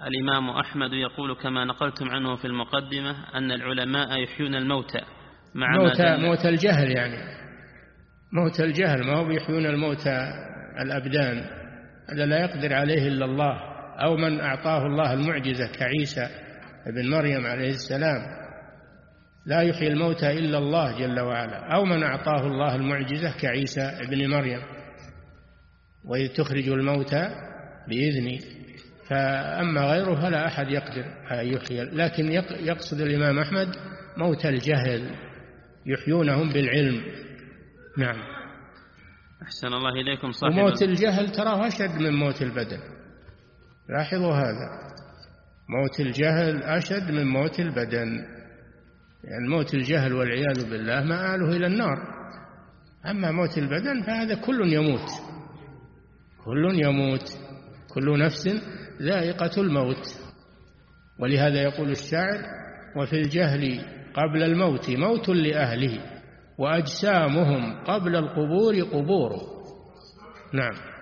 الإمام أحمد يقول كما نقلتم عنه في المقدمة أن العلماء يحيون الموتى مع موت الجهل، يعني موت الجهل، ما هو يحيون الموتى الأبدان، هذا لا يقدر عليه إلا الله، أو من أعطاه الله المعجزة كعيسى ابن مريم عليه السلام، لا يحيي الموتى إلا الله جل وعلا، أو من أعطاه الله المعجزة كعيسى ابن مريم، وإذ تخرج الموتى بإذني. فأما غيره فلا أحد يقدر أن يحيي، لكن يقصد الإمام أحمد موت الجهل يحيونهم بالعلم. نعم. أحسن الله إليكم. وموت الجهل تراه أشد من موت البدن، لاحظوا هذا، موت الجهل أشد من موت البدن، يعني موت الجهل والعياذ بالله مآله إلى النار، أما موت البدن فهذا كل يموت، كل يموت، كل نفس ذائقة الموت. ولهذا يقول الشاعر: وفي الجهل قبل الموت موت لأهله، وأجسامهم قبل القبور قبور. نعم.